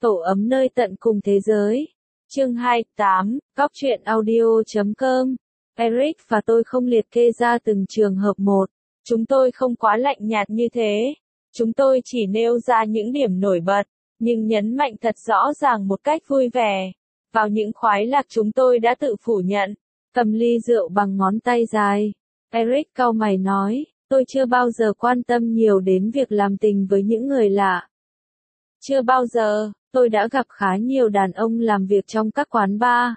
Tổ ấm nơi tận cùng thế giới. Chương 28, Cóc truyện audio.com. Eric và tôi không liệt kê ra từng trường hợp một. Chúng tôi không quá lạnh nhạt như thế. Chúng tôi chỉ nêu ra những điểm nổi bật, nhưng nhấn mạnh thật rõ ràng một cách vui vẻ. Vào những khoái lạc chúng tôi đã tự phủ nhận. Cầm ly rượu bằng ngón tay dài. Eric cau mày nói, tôi chưa bao giờ quan tâm nhiều đến việc làm tình với những người lạ. Chưa bao giờ, tôi đã gặp khá nhiều đàn ông làm việc trong các quán bar.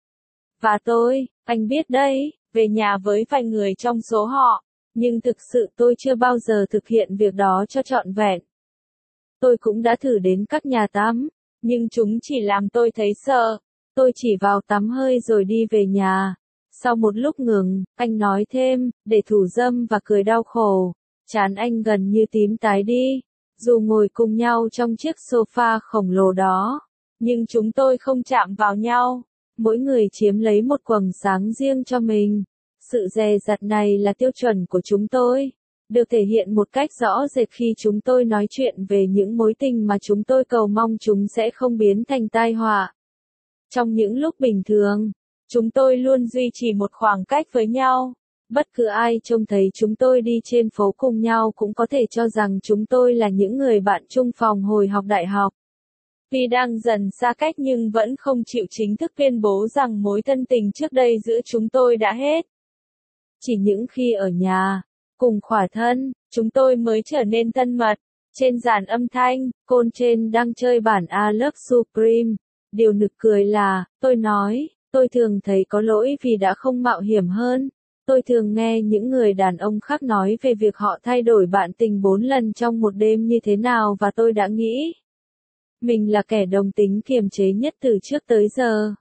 Và anh biết đấy, về nhà với vài người trong số họ, nhưng thực sự tôi chưa bao giờ thực hiện việc đó cho trọn vẹn. Tôi cũng đã thử đến các nhà tắm, nhưng chúng chỉ làm tôi thấy sợ. Tôi chỉ vào tắm hơi rồi đi về nhà. Sau một lúc ngừng, anh nói thêm, để thủ dâm và cười đau khổ. Trán anh gần như tím tái đi. Dù ngồi cùng nhau trong chiếc sofa khổng lồ đó, nhưng chúng tôi không chạm vào nhau. Mỗi người chiếm lấy một quầng sáng riêng cho mình. Sự dè dặt này là tiêu chuẩn của chúng tôi, được thể hiện một cách rõ rệt khi chúng tôi nói chuyện về những mối tình mà chúng tôi cầu mong chúng sẽ không biến thành tai họa. Trong những lúc bình thường, chúng tôi luôn duy trì một khoảng cách với nhau. Bất cứ ai trông thấy chúng tôi đi trên phố cùng nhau cũng có thể cho rằng chúng tôi là những người bạn chung phòng hồi học đại học. Vì đang dần xa cách nhưng vẫn không chịu chính thức tuyên bố rằng mối thân tình trước đây giữa chúng tôi đã hết. Chỉ những khi ở nhà, cùng khỏa thân, chúng tôi mới trở nên thân mật. Trên dàn âm thanh, Côn trên đang chơi bản I Love Supreme. Điều nực cười là, tôi nói, tôi thường thấy có lỗi vì đã không mạo hiểm hơn. Tôi thường nghe những người đàn ông khác nói về việc họ thay đổi bạn tình 4 lần trong một đêm như thế nào và tôi đã nghĩ mình là kẻ đồng tính kiềm chế nhất từ trước tới giờ.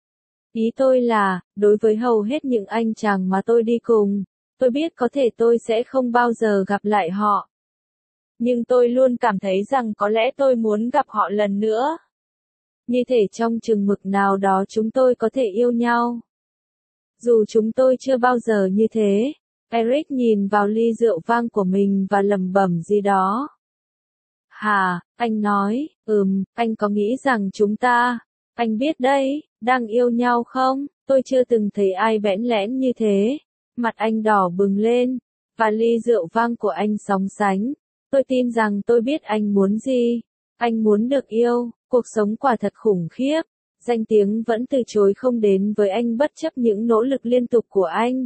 Ý tôi là, đối với hầu hết những anh chàng mà tôi đi cùng, tôi biết có thể tôi sẽ không bao giờ gặp lại họ. Nhưng tôi luôn cảm thấy rằng có lẽ tôi muốn gặp họ lần nữa. Như thể trong chừng mực nào đó chúng tôi có thể yêu nhau. Dù chúng tôi chưa bao giờ như thế. Eric nhìn vào ly rượu vang của mình và lẩm bẩm gì đó. Hả, anh nói, anh có nghĩ rằng chúng ta, anh biết đấy, đang yêu nhau không? Tôi chưa từng thấy ai bẽn lẽn như thế. Mặt anh đỏ bừng lên, và ly rượu vang của anh sóng sánh. Tôi tin rằng tôi biết anh muốn gì. Anh muốn được yêu, cuộc sống quả thật khủng khiếp. Danh tiếng vẫn từ chối không đến với anh bất chấp những nỗ lực liên tục của anh.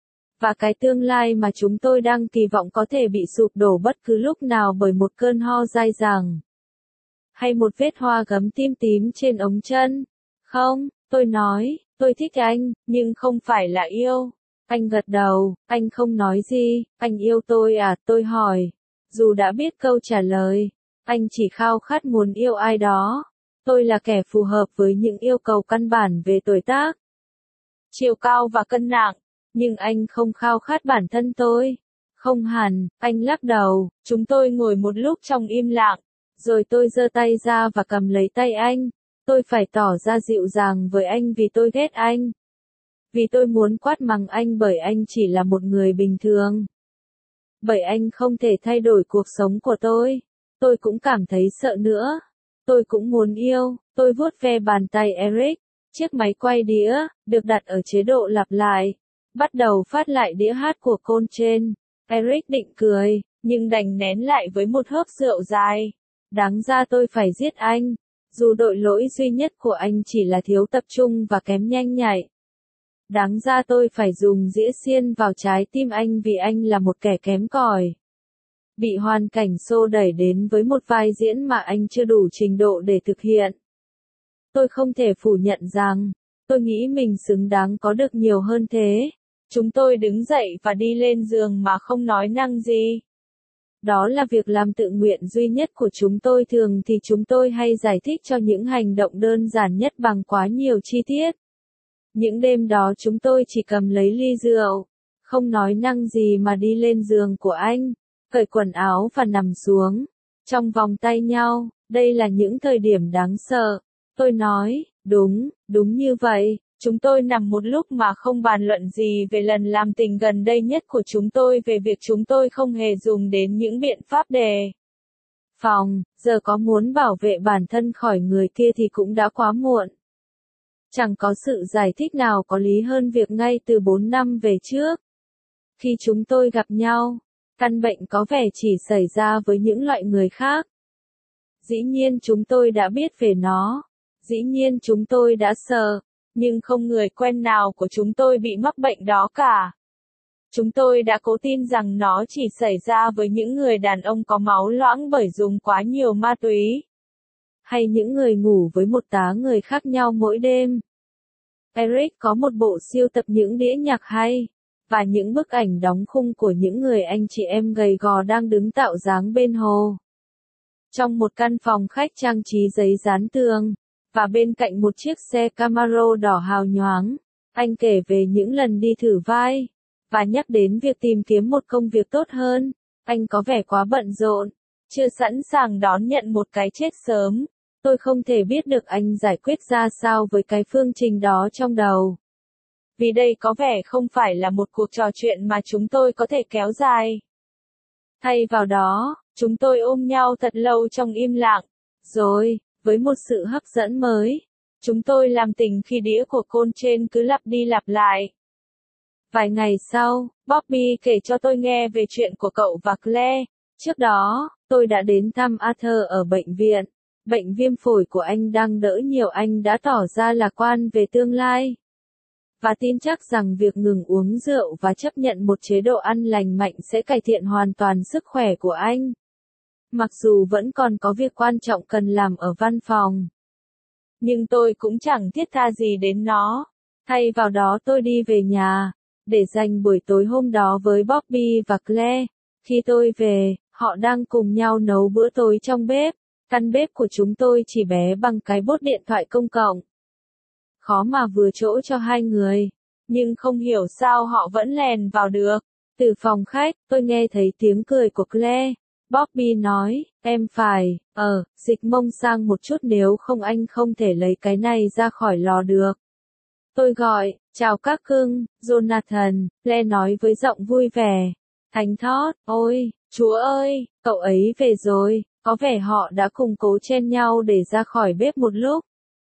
Và cái tương lai mà chúng tôi đang kỳ vọng có thể bị sụp đổ bất cứ lúc nào bởi một cơn ho dai dẳng. Hay một vết hoa gấm tím tím trên ống chân. Không, tôi nói, tôi thích anh, nhưng không phải là yêu. Anh gật đầu, anh không nói gì, anh yêu tôi à, tôi hỏi. Dù đã biết câu trả lời, anh chỉ khao khát muốn yêu ai đó. Tôi là kẻ phù hợp với những yêu cầu căn bản về tuổi tác, chiều cao và cân nặng, nhưng anh không khao khát bản thân tôi. Không hẳn, anh lắc đầu. Chúng tôi ngồi một lúc trong im lặng, rồi tôi giơ tay ra và cầm lấy tay anh. Tôi phải tỏ ra dịu dàng với anh vì tôi ghét anh. Vì tôi muốn quát mắng anh bởi anh chỉ là một người bình thường. Bởi anh không thể thay đổi cuộc sống của tôi. Tôi cũng cảm thấy sợ nữa. Tôi cũng muốn yêu. Tôi vuốt ve bàn tay Eric. Chiếc máy quay đĩa, được đặt ở chế độ lặp lại, bắt đầu phát lại đĩa hát của Côn trên. Eric định cười, nhưng đành nén lại với một hớp rượu dài. Đáng ra tôi phải giết anh. Dù tội lỗi duy nhất của anh chỉ là thiếu tập trung và kém nhanh nhạy. Đáng ra tôi phải dùng dĩa xiên vào trái tim anh vì anh là một kẻ kém cỏi. Bị hoàn cảnh xô đẩy đến với một vai diễn mà anh chưa đủ trình độ để thực hiện. Tôi không thể phủ nhận rằng, tôi nghĩ mình xứng đáng có được nhiều hơn thế. Chúng tôi đứng dậy và đi lên giường mà không nói năng gì. Đó là việc làm tự nguyện duy nhất của chúng tôi. Thường thì chúng tôi hay giải thích cho những hành động đơn giản nhất bằng quá nhiều chi tiết. Những đêm đó chúng tôi chỉ cầm lấy ly rượu, không nói năng gì mà đi lên giường của anh, cởi quần áo và nằm xuống, trong vòng tay nhau. Đây là những thời điểm đáng sợ. Tôi nói, đúng như vậy. Chúng tôi nằm một lúc mà không bàn luận gì về lần làm tình gần đây nhất của chúng tôi, về việc chúng tôi không hề dùng đến những biện pháp đề phòng, Giờ có muốn bảo vệ bản thân khỏi người kia thì cũng đã quá muộn. Chẳng có sự giải thích nào có lý hơn việc ngay từ 4 năm về trước, khi chúng tôi gặp nhau, căn bệnh có vẻ chỉ xảy ra với những loại người khác. Dĩ nhiên chúng tôi đã biết về nó, dĩ nhiên chúng tôi đã sợ, nhưng không người quen nào của chúng tôi bị mắc bệnh đó cả. Chúng tôi đã cố tin rằng nó chỉ xảy ra với những người đàn ông có máu loãng bởi dùng quá nhiều ma túy, hay những người ngủ với một tá người khác nhau mỗi đêm. Eric có một bộ sưu tập những đĩa nhạc hay, và những bức ảnh đóng khung của những người anh chị em gầy gò đang đứng tạo dáng bên hồ. Trong một căn phòng khách trang trí giấy dán tường, và bên cạnh một chiếc xe Camaro đỏ hào nhoáng, anh kể về những lần đi thử vai, và nhắc đến việc tìm kiếm một công việc tốt hơn. Anh có vẻ quá bận rộn, chưa sẵn sàng đón nhận một cái chết sớm. Tôi không thể biết được anh giải quyết ra sao với cái phương trình đó trong đầu. Vì đây có vẻ không phải là một cuộc trò chuyện mà chúng tôi có thể kéo dài. Thay vào đó, chúng tôi ôm nhau thật lâu trong im lặng. Rồi, với một sự hấp dẫn mới, chúng tôi làm tình khi đĩa của Coltrane cứ lặp đi lặp lại. Vài ngày sau, Bobby kể cho tôi nghe về chuyện của cậu và Claire. Trước đó, tôi đã đến thăm Arthur ở bệnh viện. Bệnh viêm phổi của anh đang đỡ nhiều, anh đã tỏ ra lạc quan về tương lai. Và tin chắc rằng việc ngừng uống rượu và chấp nhận một chế độ ăn lành mạnh sẽ cải thiện hoàn toàn sức khỏe của anh. Mặc dù vẫn còn có việc quan trọng cần làm ở văn phòng. Nhưng tôi cũng chẳng thiết tha gì đến nó. Thay vào đó tôi đi về nhà, để dành buổi tối hôm đó với Bobby và Claire. Khi tôi về, họ đang cùng nhau nấu bữa tối trong bếp. Căn bếp của chúng tôi chỉ bé bằng cái bốt điện thoại công cộng. Khó mà vừa chỗ cho hai người. Nhưng không hiểu sao họ vẫn lèn vào được. Từ phòng khách, tôi nghe thấy tiếng cười của Claire. Bobby nói, em phải, dịch mông sang một chút nếu không anh không thể lấy cái này ra khỏi lò được. Tôi gọi, chào các cưng, Jonathan, Claire nói với giọng vui vẻ. Thánh thót, ôi, Chúa ơi, cậu ấy về rồi. Có vẻ họ đã cùng cố chen nhau để ra khỏi bếp một lúc.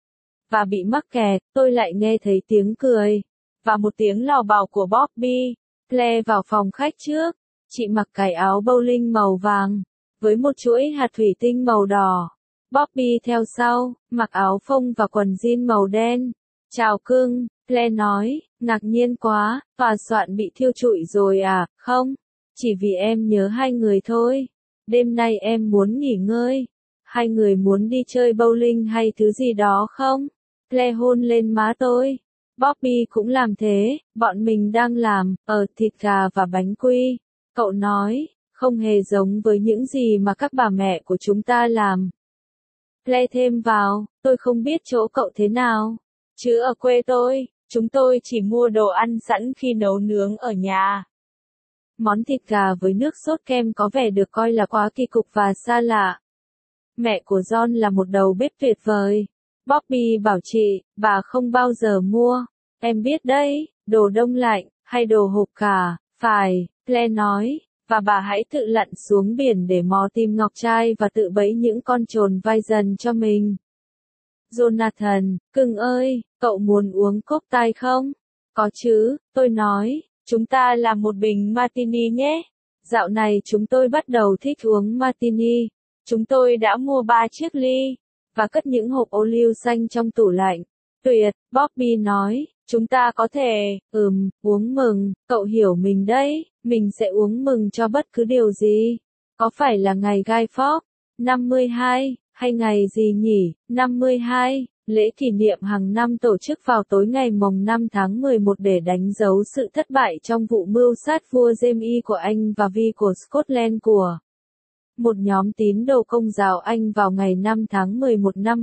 Và bị mắc kẹt, tôi lại nghe thấy tiếng cười. Và một tiếng lào bào của Bobby. Claire vào phòng khách trước. Chị mặc cái áo bowling màu vàng, với một chuỗi hạt thủy tinh màu đỏ. Bobby theo sau, mặc áo phông và quần jean màu đen. Chào cưng, Claire nói, ngạc nhiên quá, tòa soạn bị thiêu trụi rồi à, không? Chỉ vì em nhớ hai người thôi. Đêm nay em muốn nghỉ ngơi. Hai người muốn đi chơi bowling hay thứ gì đó không? Claire hôn lên má tôi. Bobby cũng làm thế, bọn mình đang làm, thịt gà và bánh quy. Cậu nói, không hề giống với những gì mà các bà mẹ của chúng ta làm. Claire thêm vào, tôi không biết chỗ cậu thế nào. Chứ ở quê tôi, chúng tôi chỉ mua đồ ăn sẵn khi nấu nướng ở nhà. Món thịt gà với nước sốt kem có vẻ được coi là quá kỳ cục và xa lạ. Mẹ của John là một đầu bếp tuyệt vời. Bobby bảo chị, bà không bao giờ mua. Em biết đấy, đồ đông lạnh, hay đồ hộp cả, phải, Claire nói, và bà hãy tự lặn xuống biển để mò tìm ngọc trai và tự bẫy những con trồn vai dần cho mình. Jonathan, cưng ơi, cậu muốn uống cocktail không? Có chứ, tôi nói. Chúng ta làm một bình martini nhé. Dạo này chúng tôi bắt đầu thích uống martini. Chúng tôi đã mua 3 chiếc ly, và cất những hộp ô liu xanh trong tủ lạnh. Tuyệt, Bobby nói, chúng ta có thể, uống mừng, cậu hiểu mình đấy, mình sẽ uống mừng cho bất cứ điều gì. Có phải là ngày Guy Fawkes, 52, hay ngày gì nhỉ, 52? Lễ kỷ niệm hàng năm tổ chức vào tối ngày mồng 5 tháng 11 để đánh dấu sự thất bại trong vụ mưu sát vua James của Anh và Vi của Scotland của một nhóm tín đồ Công giáo Anh vào ngày 5 tháng 11 năm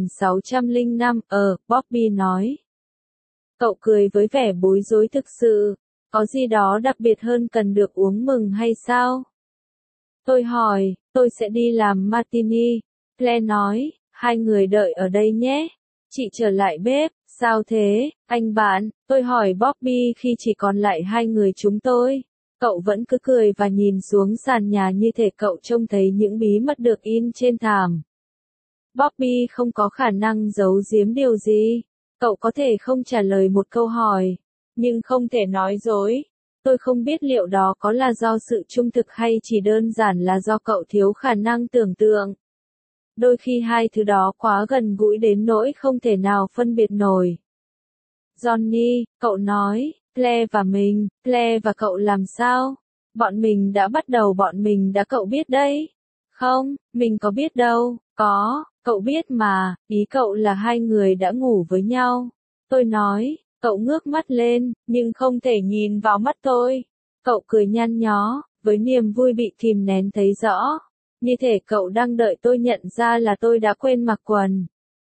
1605, Bobby nói. Cậu cười với vẻ bối rối thực sự. Có gì đó đặc biệt hơn cần được uống mừng hay sao? Tôi hỏi, tôi sẽ đi làm martini. Claire nói, hai người đợi ở đây nhé. Chị trở lại bếp, sao thế, anh bạn? Tôi hỏi Bobby khi chỉ còn lại hai người chúng tôi. Cậu vẫn cứ cười và nhìn xuống sàn nhà như thể cậu trông thấy những bí mật được in trên thảm. Bobby không có khả năng giấu giếm điều gì. Cậu có thể không trả lời một câu hỏi, nhưng không thể nói dối. Tôi không biết liệu đó có là do sự trung thực hay chỉ đơn giản là do cậu thiếu khả năng tưởng tượng. Đôi khi hai thứ đó quá gần gũi đến nỗi không thể nào phân biệt nổi. Johnny, cậu nói, Claire và mình, Claire và cậu làm sao? Bọn mình đã bắt đầu bọn mình đã cậu biết đấy. Không, mình có biết đâu, có, cậu biết mà, ý cậu là hai người đã ngủ với nhau. Tôi nói, cậu ngước mắt lên, nhưng không thể nhìn vào mắt tôi. Cậu cười nhăn nhó, với niềm vui bị kìm nén thấy rõ. Như thể cậu đang đợi tôi nhận ra là tôi đã quên mặc quần.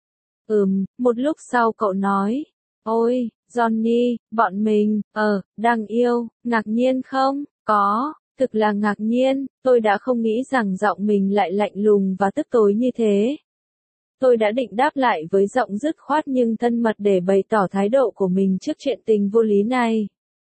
Một lúc sau cậu nói, ôi, Johnny, bọn mình, đang yêu, ngạc nhiên không? Có, thực là ngạc nhiên, tôi đã không nghĩ rằng giọng mình lại lạnh lùng và tức tối như thế. Tôi đã định đáp lại với giọng dứt khoát nhưng thân mật để bày tỏ thái độ của mình trước chuyện tình vô lý này.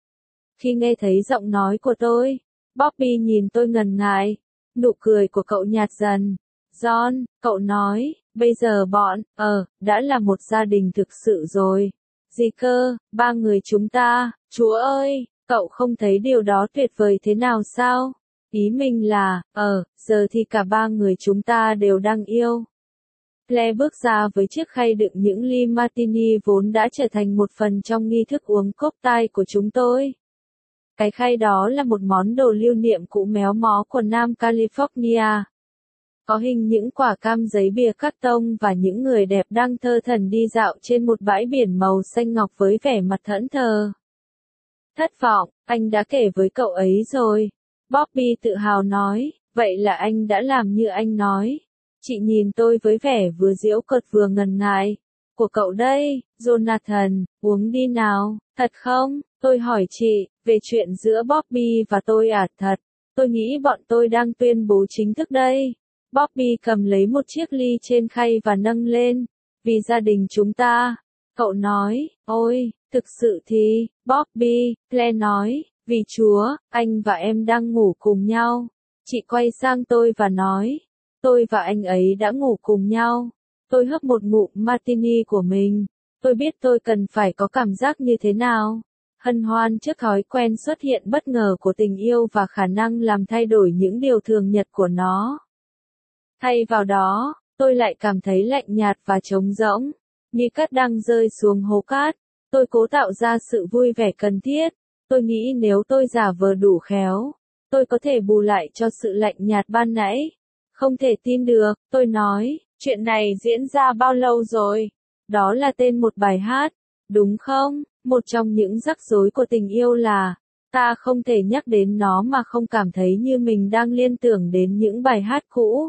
Khi nghe thấy giọng nói của tôi, Bobby nhìn tôi ngần ngại, nụ cười của cậu nhạt dần. John, cậu nói, bây giờ bọn, đã là một gia đình thực sự rồi. Gì cơ, ba người chúng ta, Chúa ơi, cậu không thấy điều đó tuyệt vời thế nào sao? Ý mình là, giờ thì cả ba người chúng ta đều đang yêu. Claire bước ra với chiếc khay đựng những ly martini vốn đã trở thành một phần trong nghi thức uống cocktail của chúng tôi. Cái khay đó là một món đồ lưu niệm cũ méo mó của Nam California. Có hình những quả cam giấy bìa cắt tông và những người đẹp đang thơ thẩn đi dạo trên một bãi biển màu xanh ngọc với vẻ mặt thẫn thờ. Thất vọng, anh đã kể với cậu ấy rồi. Bobby tự hào nói, vậy là anh đã làm như anh nói. Chị nhìn tôi với vẻ vừa giễu cợt vừa ngần ngại. Của cậu đây, Jonathan, uống đi nào, thật không? Tôi hỏi chị, về chuyện giữa Bobby và tôi à? Thật, tôi nghĩ bọn tôi đang tuyên bố chính thức đây. Bobby cầm lấy một chiếc ly trên khay và nâng lên. Vì gia đình chúng ta. Cậu nói, ôi, thực sự thì, Bobby, Claire nói, vì Chúa, anh và em đang ngủ cùng nhau. Chị quay sang tôi và nói, tôi và anh ấy đã ngủ cùng nhau. Tôi hớp một ngụm martini của mình. Tôi biết tôi cần phải có cảm giác như thế nào. Hân hoan trước thói quen xuất hiện bất ngờ của tình yêu và khả năng làm thay đổi những điều thường nhật của nó. Thay vào đó, tôi lại cảm thấy lạnh nhạt và trống rỗng, như cát đang rơi xuống hố cát. Tôi cố tạo ra sự vui vẻ cần thiết. Tôi nghĩ nếu tôi giả vờ đủ khéo, tôi có thể bù lại cho sự lạnh nhạt ban nãy. Không thể tin được, tôi nói, chuyện này diễn ra bao lâu rồi? Đó là tên một bài hát, đúng không? Một trong những rắc rối của tình yêu là, ta không thể nhắc đến nó mà không cảm thấy như mình đang liên tưởng đến những bài hát cũ.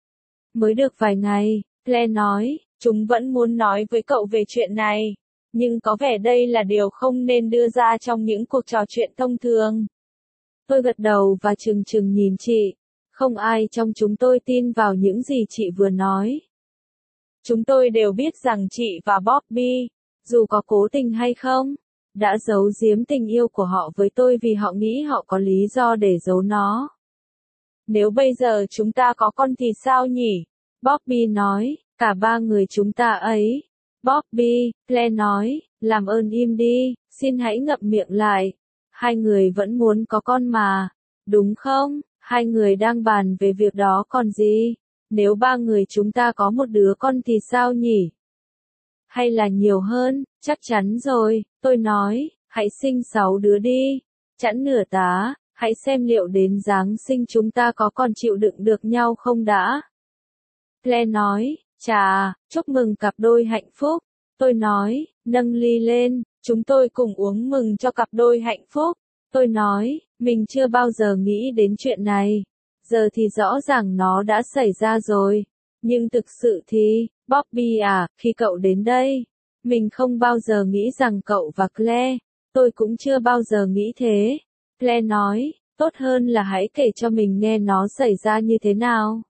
Mới được vài ngày, Claire nói, chúng vẫn muốn nói với cậu về chuyện này, nhưng có vẻ đây là điều không nên đưa ra trong những cuộc trò chuyện thông thường. Tôi gật đầu và trừng trừng nhìn chị. Không ai trong chúng tôi tin vào những gì chị vừa nói. Chúng tôi đều biết rằng chị và Bobby, dù có cố tình hay không, đã giấu giếm tình yêu của họ với tôi vì họ nghĩ họ có lý do để giấu nó. Nếu bây giờ chúng ta có con thì sao nhỉ? Bobby nói, cả ba người chúng ta ấy. Bobby, Claire nói, làm ơn im đi, xin hãy ngậm miệng lại. Hai người vẫn muốn có con mà, đúng không? Hai người đang bàn về việc đó còn gì? Nếu ba người chúng ta có một đứa con thì sao nhỉ? Hay là nhiều hơn? Chắc chắn rồi, tôi nói, hãy sinh 6 đứa đi. Chẵn nửa tá, hãy xem liệu đến Giáng sinh chúng ta có còn chịu đựng được nhau không đã. Claire nói, chà, chúc mừng cặp đôi hạnh phúc. Tôi nói, nâng ly lên, chúng tôi cùng uống mừng cho cặp đôi hạnh phúc. Tôi nói, mình chưa bao giờ nghĩ đến chuyện này. Giờ thì rõ ràng nó đã xảy ra rồi. Nhưng thực sự thì, Bobby à, khi cậu đến đây, mình không bao giờ nghĩ rằng cậu và Claire, tôi cũng chưa bao giờ nghĩ thế. Claire nói, tốt hơn là hãy kể cho mình nghe nó xảy ra như thế nào.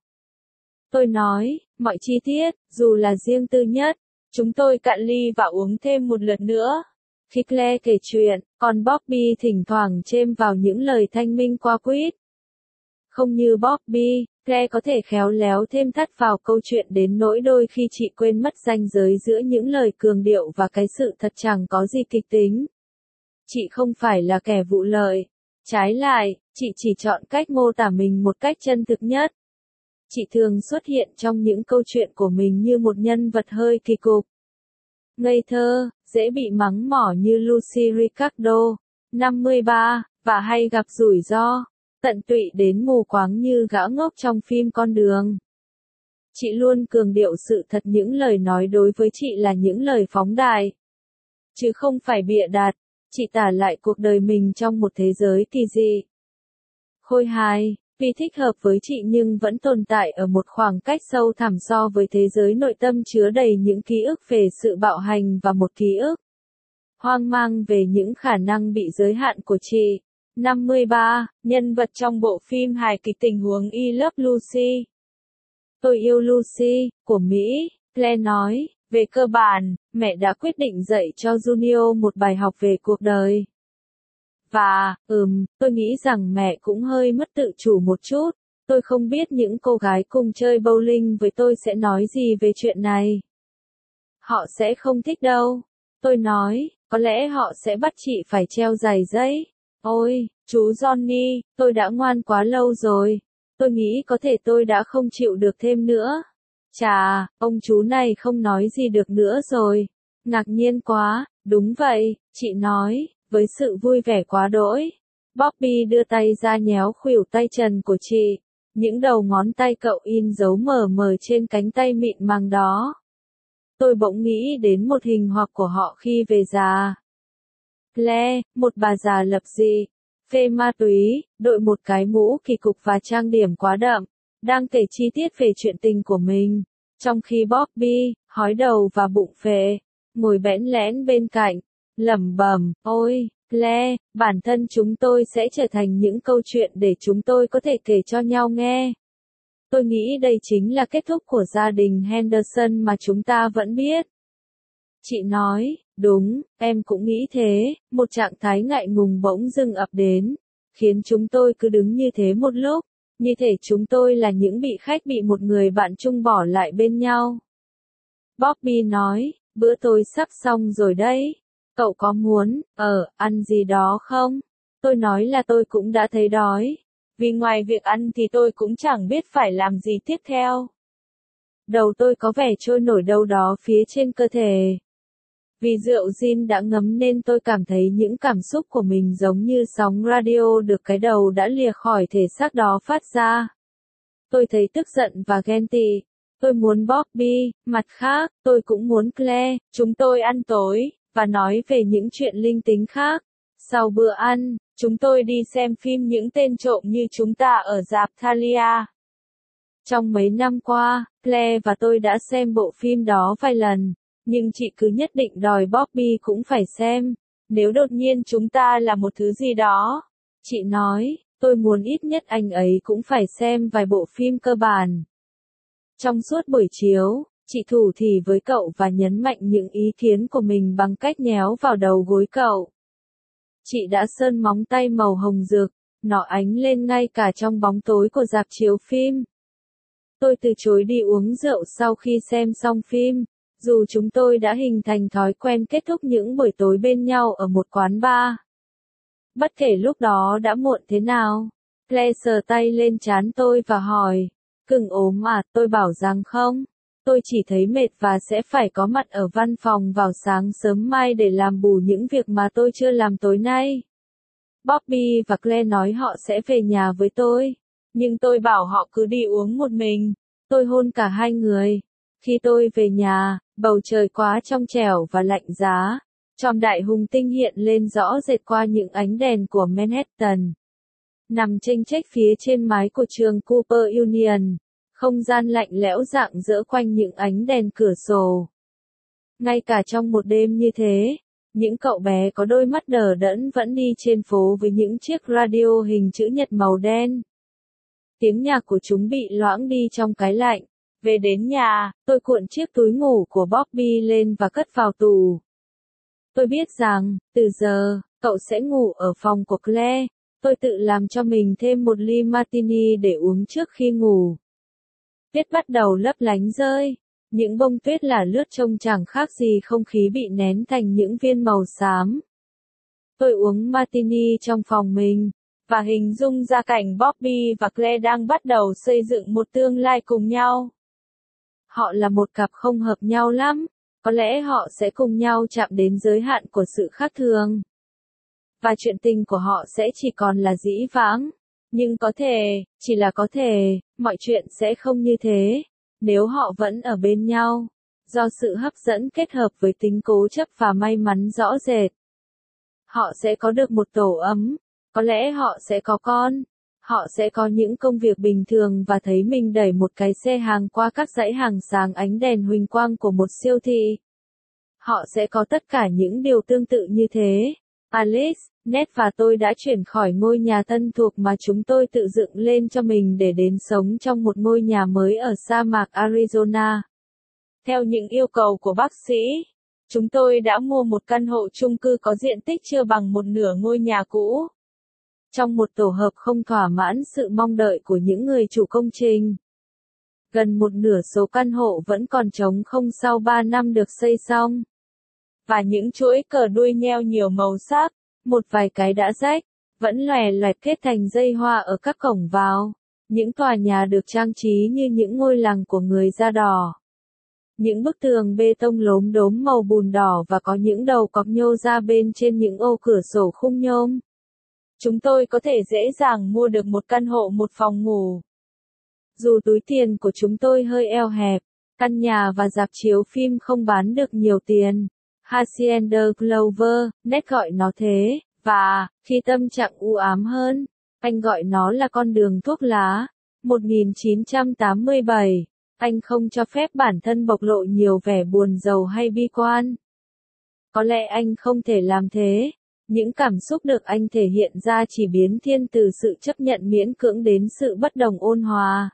Tôi nói, mọi chi tiết, dù là riêng tư nhất. Chúng tôi cạn ly và uống thêm một lượt nữa. Khi Claire kể chuyện, còn Bobby thỉnh thoảng chêm vào những lời thanh minh qua quýt. Không như Bobby, Claire có thể khéo léo thêm thắt vào câu chuyện đến nỗi đôi khi chị quên mất ranh giới giữa những lời cường điệu và cái sự thật chẳng có gì kịch tính. Chị không phải là kẻ vụ lợi. Trái lại, chị chỉ chọn cách mô tả mình một cách chân thực nhất. Chị thường xuất hiện trong những câu chuyện của mình như một nhân vật hơi kỳ cục, ngây thơ, dễ bị mắng mỏ như Lucy Ricardo, 53, và hay gặp rủi ro, tận tụy đến mù quáng như gã ngốc trong phim Con đường. Chị luôn cường điệu sự thật, những lời nói đối với chị là những lời phóng đại, chứ không phải bịa đặt. Chị tả lại cuộc đời mình trong một thế giới kỳ dị, khôi hài, vì thích hợp với chị nhưng vẫn tồn tại ở một khoảng cách sâu thẳm so với thế giới nội tâm chứa đầy những ký ức về sự bạo hành và một ký ức hoang mang về những khả năng bị giới hạn của chị. 53, nhân vật trong bộ phim hài kịch Tình huống I Love Lucy. Tôi yêu Lucy, của Mỹ, Claire nói. Về cơ bản, mẹ đã quyết định dạy cho Junior một bài học về cuộc đời. Và, tôi nghĩ rằng mẹ cũng hơi mất tự chủ một chút. Tôi không biết những cô gái cùng chơi bowling với tôi sẽ nói gì về chuyện này. Họ sẽ không thích đâu. Tôi nói, có lẽ họ sẽ bắt chị phải treo giày dây. Ôi, chú Johnny, tôi đã ngoan quá lâu rồi. Tôi nghĩ có thể tôi đã không chịu được thêm nữa. Chà, ông chú này không nói gì được nữa rồi. Ngạc nhiên quá, đúng vậy, chị nói, với sự vui vẻ quá đỗi. Bobby đưa tay ra nhéo khuỷu tay trần của chị. Những đầu ngón tay cậu in dấu mờ mờ trên cánh tay mịn màng đó. Tôi bỗng nghĩ đến một hình hoặc của họ khi về già. Claire, một bà già lập dị, phê ma túy, đội một cái mũ kỳ cục và trang điểm quá đậm, đang kể chi tiết về chuyện tình của mình, trong khi Bobby, hói đầu và bụng phệ, ngồi bẽn lẽn bên cạnh, lẩm bẩm, ôi, Claire, bản thân chúng tôi sẽ trở thành những câu chuyện để chúng tôi có thể kể cho nhau nghe. Tôi nghĩ đây chính là kết thúc của gia đình Henderson mà chúng ta vẫn biết. Chị nói, đúng, em cũng nghĩ thế, một trạng thái ngại ngùng bỗng dưng ập đến, khiến chúng tôi cứ đứng như thế một lúc, như thể chúng tôi là những vị khách bị một người bạn chung bỏ lại bên nhau. Bobby nói, bữa tối sắp xong rồi đấy, cậu có muốn, ăn gì đó không? Tôi nói là tôi cũng đã thấy đói, vì ngoài việc ăn thì tôi cũng chẳng biết phải làm gì tiếp theo. Đầu tôi có vẻ trôi nổi đâu đó phía trên cơ thể. Vì rượu gin đã ngấm nên tôi cảm thấy những cảm xúc của mình giống như sóng radio được cái đầu đã lìa khỏi thể xác đó phát ra. Tôi thấy tức giận và ghen tị. Tôi muốn Bobby, mặt khác, tôi cũng muốn Claire. Chúng tôi ăn tối, và nói về những chuyện linh tính khác. Sau bữa ăn, chúng tôi đi xem phim Những tên trộm như chúng ta ở rạp Thalia. Trong mấy năm qua, Claire và tôi đã xem bộ phim đó vài lần. Nhưng chị cứ nhất định đòi Bobby cũng phải xem. Nếu đột nhiên chúng ta là một thứ gì đó. Chị nói, tôi muốn ít nhất anh ấy cũng phải xem vài bộ phim cơ bản. Trong suốt buổi chiếu, chị thủ thỉ với cậu và nhấn mạnh những ý kiến của mình bằng cách nhéo vào đầu gối cậu. Chị đã sơn móng tay màu hồng rực, nó ánh lên ngay cả trong bóng tối của rạp chiếu phim. Tôi từ chối đi uống rượu sau khi xem xong phim. Dù chúng tôi đã hình thành thói quen kết thúc những buổi tối bên nhau ở một quán bar. Bất kể lúc đó đã muộn thế nào, Claire sờ tay lên trán tôi và hỏi, cưng ốm à? Tôi bảo rằng không, tôi chỉ thấy mệt và sẽ phải có mặt ở văn phòng vào sáng sớm mai để làm bù những việc mà tôi chưa làm tối nay. Bobby và Claire nói họ sẽ về nhà với tôi, nhưng tôi bảo họ cứ đi uống một mình. Tôi hôn cả hai người. Khi tôi về nhà, bầu trời quá trong trẻo và lạnh giá. Chòm đại hùng tinh hiện lên rõ rệt qua những ánh đèn của Manhattan. Nằm chênh chếch phía trên mái của trường Cooper Union, không gian lạnh lẽo rạng rỡ quanh những ánh đèn cửa sổ. Ngay cả trong một đêm như thế, những cậu bé có đôi mắt đờ đẫn vẫn đi trên phố với những chiếc radio hình chữ nhật màu đen. Tiếng nhạc của chúng bị loãng đi trong cái lạnh. Về đến nhà, tôi cuộn chiếc túi ngủ của Bobby lên và cất vào tủ. Tôi biết rằng, từ giờ, cậu sẽ ngủ ở phòng của Claire. Tôi tự làm cho mình thêm một ly martini để uống trước khi ngủ. Tuyết bắt đầu lấp lánh rơi. Những bông tuyết là lướt trông chẳng khác gì không khí bị nén thành những viên màu xám. Tôi uống martini trong phòng mình, và hình dung ra cảnh Bobby và Claire đang bắt đầu xây dựng một tương lai cùng nhau. Họ là một cặp không hợp nhau lắm, có lẽ họ sẽ cùng nhau chạm đến giới hạn của sự khác thường. Và chuyện tình của họ sẽ chỉ còn là dĩ vãng. Nhưng có thể, chỉ là có thể, mọi chuyện sẽ không như thế, nếu họ vẫn ở bên nhau. Do sự hấp dẫn kết hợp với tính cố chấp và may mắn rõ rệt. Họ sẽ có được một tổ ấm, có lẽ họ sẽ có con, họ sẽ có những công việc bình thường và thấy mình đẩy một cái xe hàng qua các dãy hàng sáng ánh đèn huỳnh quang của một siêu thị. Họ sẽ có tất cả những điều tương tự như thế. Alice, Ned và tôi đã chuyển khỏi ngôi nhà thân thuộc mà chúng tôi tự dựng lên cho mình để đến sống trong một ngôi nhà mới ở sa mạc Arizona. Theo những yêu cầu của bác sĩ, chúng tôi đã mua một căn hộ chung cư có diện tích chưa bằng một nửa ngôi nhà cũ. Trong một tổ hợp không thỏa mãn sự mong đợi của những người chủ công trình. Gần một nửa số căn hộ vẫn còn trống không sau 3 năm được xây xong. Và những chuỗi cờ đuôi nheo nhiều màu sắc, một vài cái đã rách, vẫn lòe loẹt kết thành dây hoa ở các cổng vào. Những tòa nhà được trang trí như những ngôi làng của người da đỏ. Những bức tường bê tông lốm đốm màu bùn đỏ và có những đầu cọc nhô ra bên trên những ô cửa sổ khung nhôm. Chúng tôi có thể dễ dàng mua được một căn hộ một phòng ngủ. Dù túi tiền của chúng tôi hơi eo hẹp, căn nhà và rạp chiếu phim không bán được nhiều tiền. Hacienda Clover, Ned gọi nó thế, và, khi tâm trạng u ám hơn, anh gọi nó là con đường thuốc lá. 1987, anh không cho phép bản thân bộc lộ nhiều vẻ buồn rầu hay bi quan. Có lẽ anh không thể làm thế. Những cảm xúc được anh thể hiện ra chỉ biến thiên từ sự chấp nhận miễn cưỡng đến sự bất đồng ôn hòa.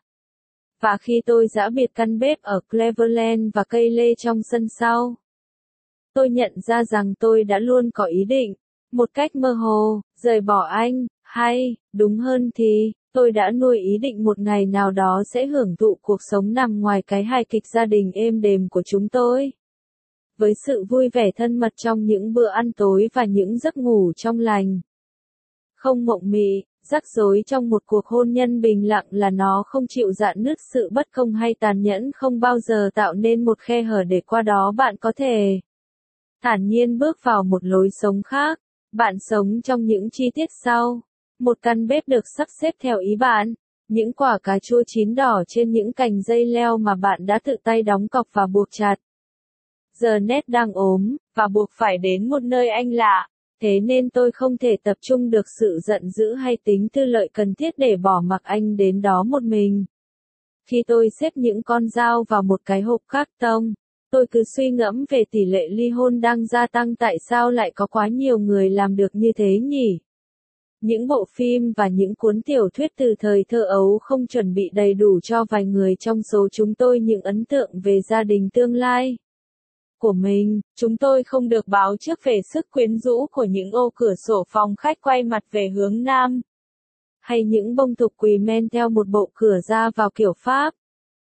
Và khi tôi giã biệt căn bếp ở Cleveland và cây lê trong sân sau, tôi nhận ra rằng tôi đã luôn có ý định, một cách mơ hồ, rời bỏ anh, hay, đúng hơn thì, tôi đã nuôi ý định một ngày nào đó sẽ hưởng thụ cuộc sống nằm ngoài cái hài kịch gia đình êm đềm của chúng tôi. Với sự vui vẻ thân mật trong những bữa ăn tối và những giấc ngủ trong lành. Không mộng mị, rắc rối trong một cuộc hôn nhân bình lặng là nó không chịu rạn nứt, sự bất công hay tàn nhẫn không bao giờ tạo nên một khe hở để qua đó bạn có thể thản nhiên bước vào một lối sống khác. Bạn sống trong những chi tiết sau. Một căn bếp được sắp xếp theo ý bạn. Những quả cà chua chín đỏ trên những cành dây leo mà bạn đã tự tay đóng cọc và buộc chặt. Giờ Ned đang ốm, và buộc phải đến một nơi anh lạ. Thế nên tôi không thể tập trung được sự giận dữ hay tính tư lợi cần thiết để bỏ mặc anh đến đó một mình. Khi tôi xếp những con dao vào một cái hộp cát tông, tôi cứ suy ngẫm về tỷ lệ ly hôn đang gia tăng, tại sao lại có quá nhiều người làm được như thế nhỉ? Những bộ phim và những cuốn tiểu thuyết từ thời thơ ấu không chuẩn bị đầy đủ cho vài người trong số chúng tôi những ấn tượng về gia đình tương lai của mình. Chúng tôi không được báo trước về sức quyến rũ của những ô cửa sổ phòng khách quay mặt về hướng nam, hay những bông thục quỳ men theo một bộ cửa ra vào kiểu Pháp.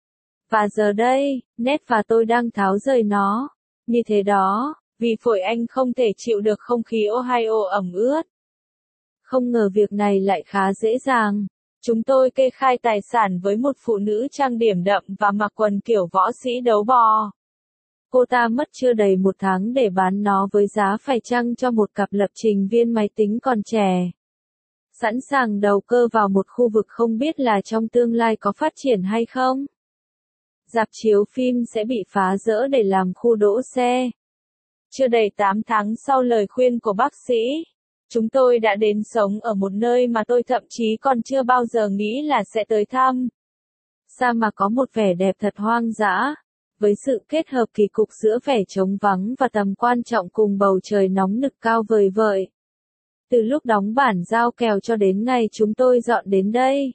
Và giờ đây, Ned và tôi đang tháo rời nó. Như thế đó, vì phổi anh không thể chịu được không khí Ohio ẩm ướt. Không ngờ việc này lại khá dễ dàng. Chúng tôi kê khai tài sản với một phụ nữ trang điểm đậm và mặc quần kiểu võ sĩ đấu bò. Cô ta mất chưa đầy 1 tháng để bán nó với giá phải chăng cho một cặp lập trình viên máy tính còn trẻ. Sẵn sàng đầu cơ vào một khu vực không biết là trong tương lai có phát triển hay không. Rạp chiếu phim sẽ bị phá rỡ để làm khu đỗ xe. Chưa đầy 8 tháng sau lời khuyên của bác sĩ, chúng tôi đã đến sống ở một nơi mà tôi thậm chí còn chưa bao giờ nghĩ là sẽ tới thăm. Sa mạc có một vẻ đẹp thật hoang dã, với sự kết hợp kỳ cục giữa vẻ trống vắng và tầm quan trọng cùng bầu trời nóng nực cao vời vợi. Từ lúc đóng bản giao kèo cho đến ngày chúng tôi dọn đến đây,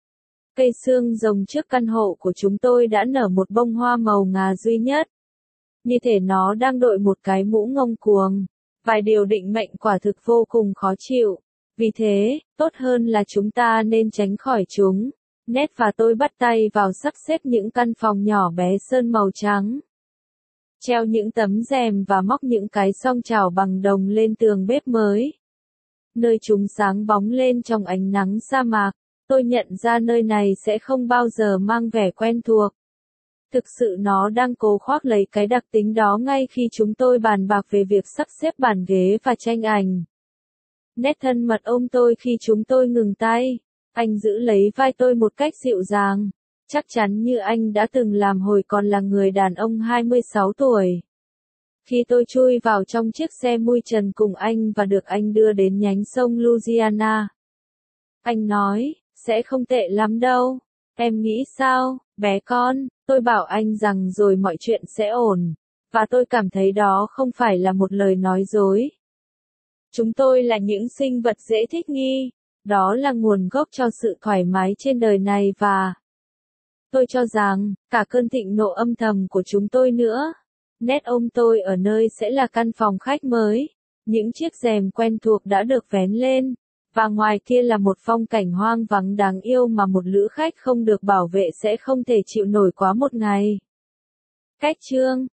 cây xương rồng trước căn hộ của chúng tôi đã nở một bông hoa màu ngà duy nhất. Như thể nó đang đội một cái mũ ngông cuồng. Vài điều định mệnh quả thực vô cùng khó chịu. Vì thế, tốt hơn là chúng ta nên tránh khỏi chúng. Ned và tôi bắt tay vào sắp xếp những căn phòng nhỏ bé sơn màu trắng. Treo những tấm rèm và móc những cái song chảo bằng đồng lên tường bếp mới. Nơi chúng sáng bóng lên trong ánh nắng sa mạc, tôi nhận ra nơi này sẽ không bao giờ mang vẻ quen thuộc. Thực sự nó đang cố khoác lấy cái đặc tính đó ngay khi chúng tôi bàn bạc về việc sắp xếp bàn ghế và tranh ảnh. Ned thân mật ôm tôi khi chúng tôi ngừng tay. Anh giữ lấy vai tôi một cách dịu dàng, chắc chắn như anh đã từng làm hồi còn là người đàn ông 26 tuổi. Khi tôi chui vào trong chiếc xe mui trần cùng anh và được anh đưa đến nhánh sông Louisiana, anh nói, sẽ không tệ lắm đâu. Em nghĩ sao, bé con? Tôi bảo anh rằng rồi mọi chuyện sẽ ổn. Và tôi cảm thấy đó không phải là một lời nói dối. Chúng tôi là những sinh vật dễ thích nghi. Đó là nguồn gốc cho sự thoải mái trên đời này và tôi cho rằng, cả cơn thịnh nộ âm thầm của chúng tôi nữa. Ned ôm tôi ở nơi sẽ là căn phòng khách mới. Những chiếc rèm quen thuộc đã được vén lên. Và ngoài kia là một phong cảnh hoang vắng đáng yêu mà một lữ khách không được bảo vệ sẽ không thể chịu nổi quá một ngày. Cách chương